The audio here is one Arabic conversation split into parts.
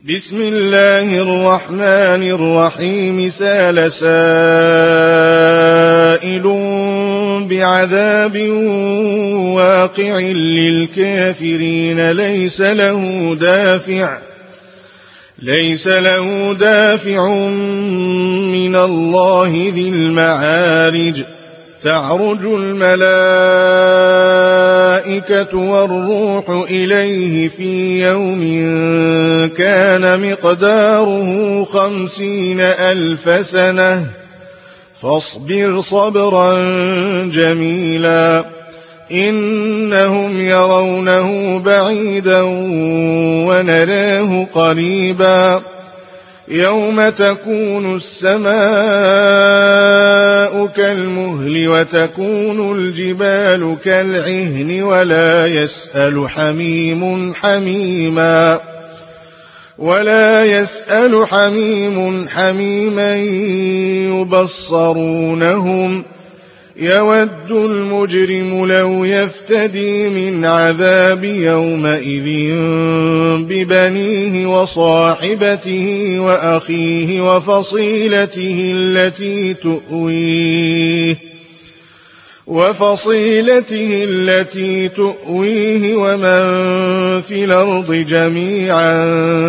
بسم الله الرحمن الرحيم سأل سائل بعذاب واقع للكافرين ليس له دافع من الله ذي المعارج تعرج الملائكة والروح إليه في يوم كان مقداره 50,000 سنة فاصبر صبرا جميلا إنهم يرونه بعيدا ونراه قريبا يوم تكون السماء كالمهل وتكون الجبال كالعهن ولا يسأل حميم حميما يبصرونهم يود المجرم لو يفتدي من عذاب يومئذ ببنيه وصاحبته وأخيه وفصيلته التي تؤويه ومن في الأرض جميعا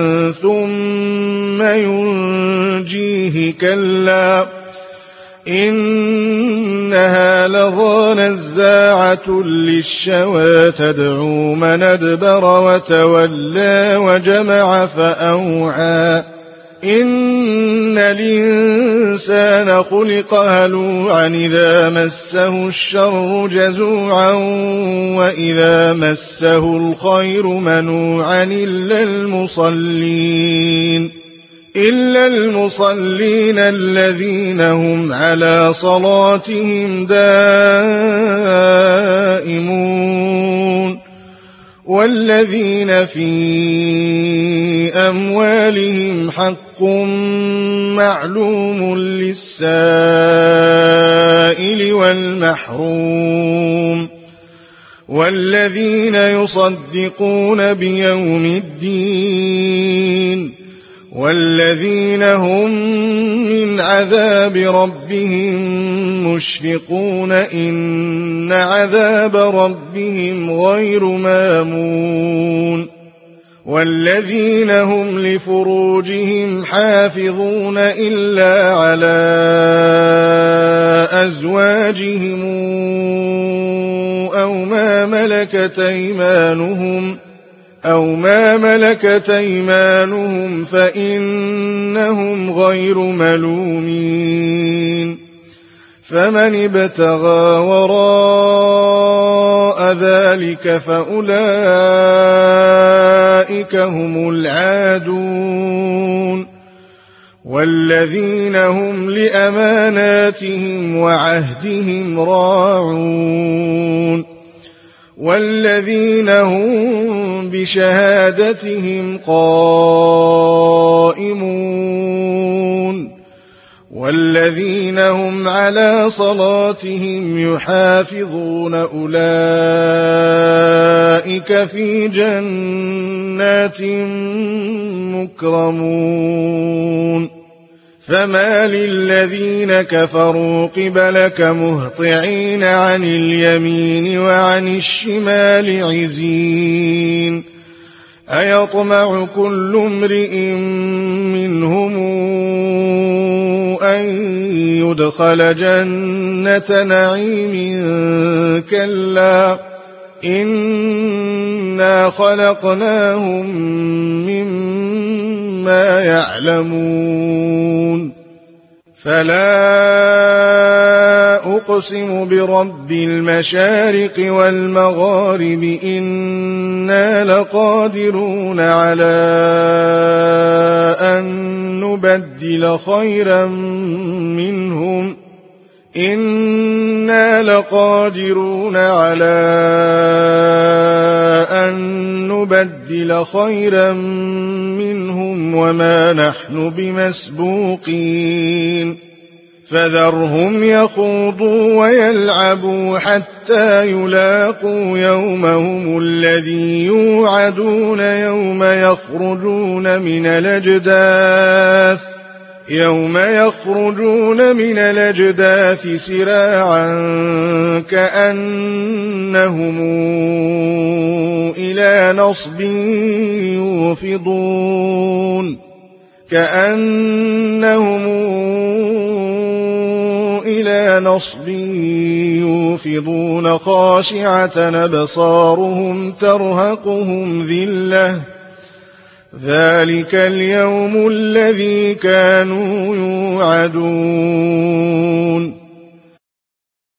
ثم ينجيه كلا إنها لظى نزاعة للشوى تدعو من أدبر وتولى وجمع فأوعى إن الإنسان خلق هلوعا إذا مسه الشر جزوعا وإذا مسه الخير منوعا إلا المصلين الذين هم على صلاتهم دائمون والذين في أموالهم حق معلوم للسائل والمحروم والذين يصدقون بيوم الدين والذين هم من عذاب ربهم مشفقون إن عذاب ربهم غير مامون والذين هم لفروجهم حافظون إلا على أزواجهم أو ما ملكت أيمانهم فإنهم غير ملومين فمن ابتغى وراء ذلك فأولئك هم العادون والذين هم لأماناتهم وعهدهم راعون والذين هم بشهادتهم قائمون والذين هم على صلاتهم يحافظون أولئك في جنات مكرمون فما للذين كفروا قبلك مهطعين عن اليمين وعن الشمال عزين أيطمع كل امرئ منهم أن يدخل جنة نعيم كلا إنا خلقناهم مما يعلمون فلا أقسم برب المشارق والمغارب إنا لقادرون على أن نبدل خيرا منهم وما نحن بمسبوقين فذرهم يخوضوا ويلعبوا حتى يلاقوا يومهم الذي يوعدون يوم يخرجون من الأجداث سراعا كأنهم إلى نصب يوفضون خاشعة أبصارهم ترهقهم ذلة ذلك اليوم الذي كانوا يوعدون